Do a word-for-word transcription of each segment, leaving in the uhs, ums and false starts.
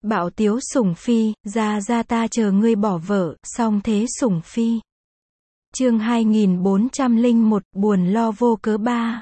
Bạo tiếu sủng phi, ra ra ta chờ ngươi bỏ vợ, song thế sủng phi. Chương hai nghìn bốn trăm lẻ một, buồn lo vô cớ ba.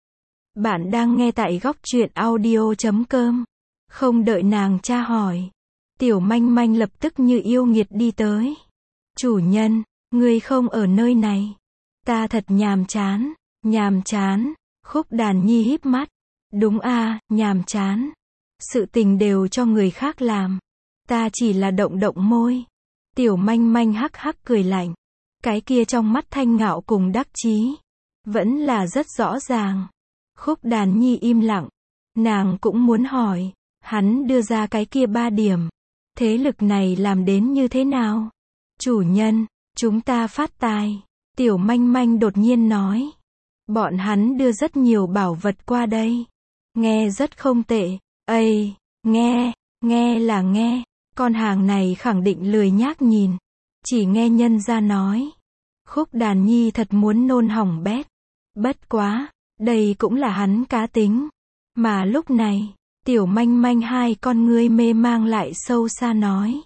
Bạn đang nghe tại góc truyện audio chấm com. Không đợi nàng tra hỏi, Tiểu Manh Manh lập tức như yêu nghiệt đi tới. Chủ nhân, ngươi không ở nơi này. Ta thật nhàm chán, nhàm chán. Khúc Đàn Nhi híp mắt. Đúng a, nhàm chán. Sự tình đều cho người khác làm. Ta chỉ là động động môi. Tiểu Manh Manh hắc hắc cười lạnh. Cái kia trong mắt thanh ngạo cùng đắc chí vẫn là rất rõ ràng. Khúc Đàn Nhi im lặng. Nàng cũng muốn hỏi, hắn đưa ra cái kia ba điểm. Thế lực này làm đến như thế nào? Chủ nhân, chúng ta phát tài. Tiểu Manh Manh đột nhiên nói. Bọn hắn đưa rất nhiều bảo vật qua đây. Nghe rất không tệ. Ây, nghe, nghe là nghe. Con hàng này khẳng định lười nhác nhìn. Chỉ nghe nhân ra nói. Khúc Đàn Nhi thật muốn nôn hỏng bét. Bất quá, đây cũng là hắn cá tính. Mà lúc này, Tiểu Manh Manh hai con ngươi mê mang lại sâu xa nói.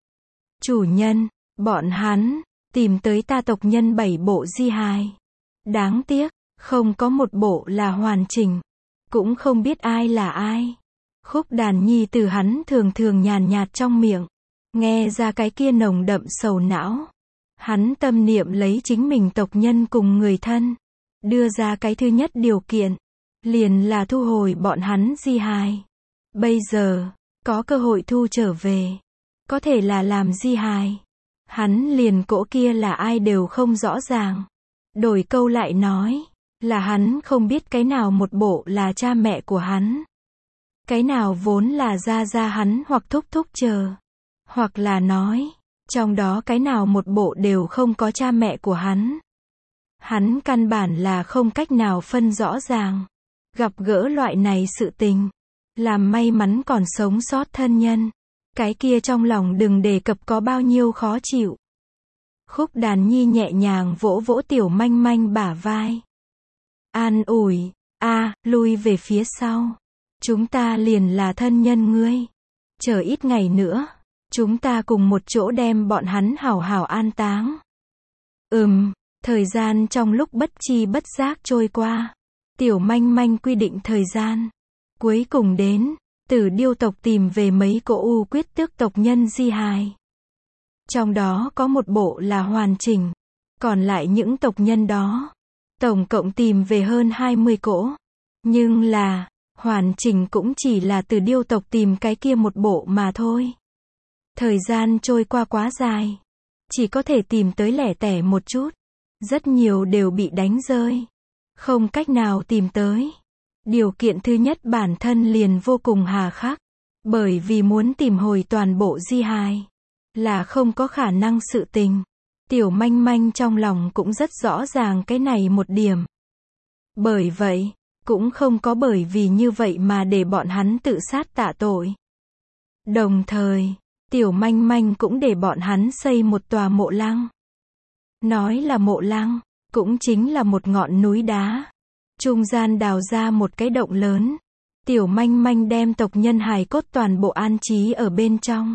Chủ nhân, bọn hắn, tìm tới ta tộc nhân bảy bộ di hài. Đáng tiếc, không có một bộ là hoàn chỉnh. Cũng không biết ai là ai. Khúc Đàn Nhi từ hắn thường thường nhàn nhạt trong miệng. Nghe ra cái kia nồng đậm sầu não. Hắn tâm niệm lấy chính mình tộc nhân cùng người thân. Đưa ra cái thứ nhất điều kiện. Liền là thu hồi bọn hắn di hài. Bây giờ, có cơ hội thu trở về. Có thể là làm di hài. Hắn liền cỗ kia là ai đều không rõ ràng. Đổi câu lại nói. Là hắn không biết cái nào một bộ là cha mẹ của hắn. Cái nào vốn là gia gia hắn hoặc thúc thúc chờ. Hoặc là nói, trong đó cái nào một bộ đều không có cha mẹ của hắn. Hắn căn bản là không cách nào phân rõ ràng. Gặp gỡ loại này sự tình. Làm may mắn còn sống sót thân nhân. Cái kia trong lòng đừng đề cập có bao nhiêu khó chịu. Khúc Đàn Nhi nhẹ nhàng vỗ vỗ Tiểu Manh Manh bả vai. An ủi, a, lui về phía sau. Chúng ta liền là thân nhân ngươi. Chờ ít ngày nữa, chúng ta cùng một chỗ đem bọn hắn hảo hảo an táng. Ừm, thời gian trong lúc bất chi bất giác trôi qua. Tiểu Manh Manh quy định thời gian. Cuối cùng đến, Tử Điêu tộc tìm về mấy cỗ U Quyết Tước tộc nhân di hài. Trong đó có một bộ là hoàn chỉnh. Còn lại những tộc nhân đó, tổng cộng tìm về hơn hai mươi cỗ. Nhưng là, hoàn chỉnh cũng chỉ là Tử Điêu tộc tìm cái kia một bộ mà thôi. Thời gian trôi qua quá dài. Chỉ có thể tìm tới lẻ tẻ một chút. Rất nhiều đều bị đánh rơi. Không cách nào tìm tới. Điều kiện thứ nhất bản thân liền vô cùng hà khắc. Bởi vì muốn tìm hồi toàn bộ di hài. Là không có khả năng sự tình. Tiểu Manh Manh trong lòng cũng rất rõ ràng cái này một điểm. Bởi vậy, cũng không có bởi vì như vậy mà để bọn hắn tự sát tạ tội. Đồng thời, Tiểu Manh Manh cũng để bọn hắn xây một tòa mộ lăng. Nói là mộ lăng, cũng chính là một ngọn núi đá. Trung gian đào ra một cái động lớn. Tiểu Manh Manh đem tộc nhân hài cốt toàn bộ an trí ở bên trong.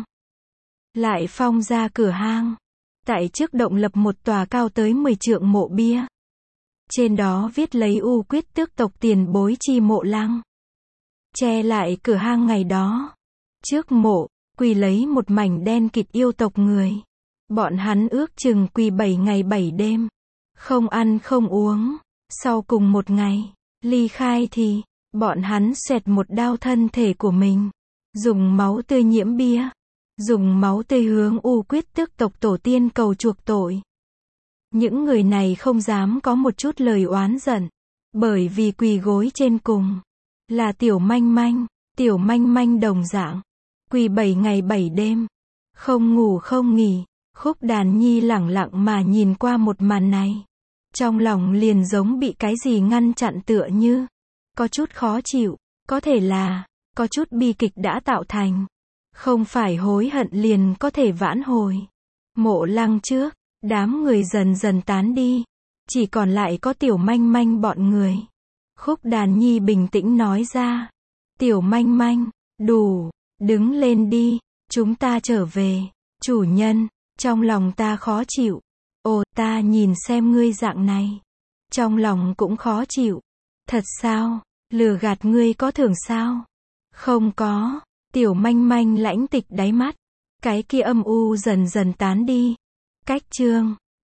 Lại phong ra cửa hang. Tại trước động lập một tòa cao tới mười trượng mộ bia. Trên đó viết lấy U Quyết Tước tộc tiền bối chi mộ lăng. Che lại cửa hang ngày đó. Trước mộ, quỳ lấy một mảnh đen kịt yêu tộc người. Bọn hắn ước chừng quỳ bảy ngày bảy đêm. Không ăn không uống. Sau cùng một ngày, ly khai thì, bọn hắn xoẹt một đao thân thể của mình. Dùng máu tươi nhiễm bia. Dùng máu tươi hướng U Quyết Tước tộc tổ tiên cầu chuộc tội. Những người này không dám có một chút lời oán giận. Bởi vì quỳ gối trên cùng. Là Tiểu Manh Manh. Tiểu Manh Manh đồng dạng. Quỳ bảy ngày bảy đêm. Không ngủ không nghỉ. Khúc Đàn Nhi lẳng lặng mà nhìn qua một màn này. Trong lòng liền giống bị cái gì ngăn chặn tựa như. Có chút khó chịu. Có thể là, có chút bi kịch đã tạo thành. Không phải hối hận liền có thể vãn hồi. Mộ lăng trước, đám người dần dần tán đi. Chỉ còn lại có Tiểu Manh Manh bọn người. Khúc Đàn Nhi bình tĩnh nói ra. Tiểu Manh Manh, đủ, đứng lên đi. Chúng ta trở về. Chủ nhân, trong lòng ta khó chịu. Ồ, ta nhìn xem ngươi dạng này. Trong lòng cũng khó chịu. Thật sao? Lừa gạt ngươi có thưởng sao? Không có. Tiểu manh manh lãnh tịch đáy mắt. Cái kia âm u dần dần tán đi. Cách chương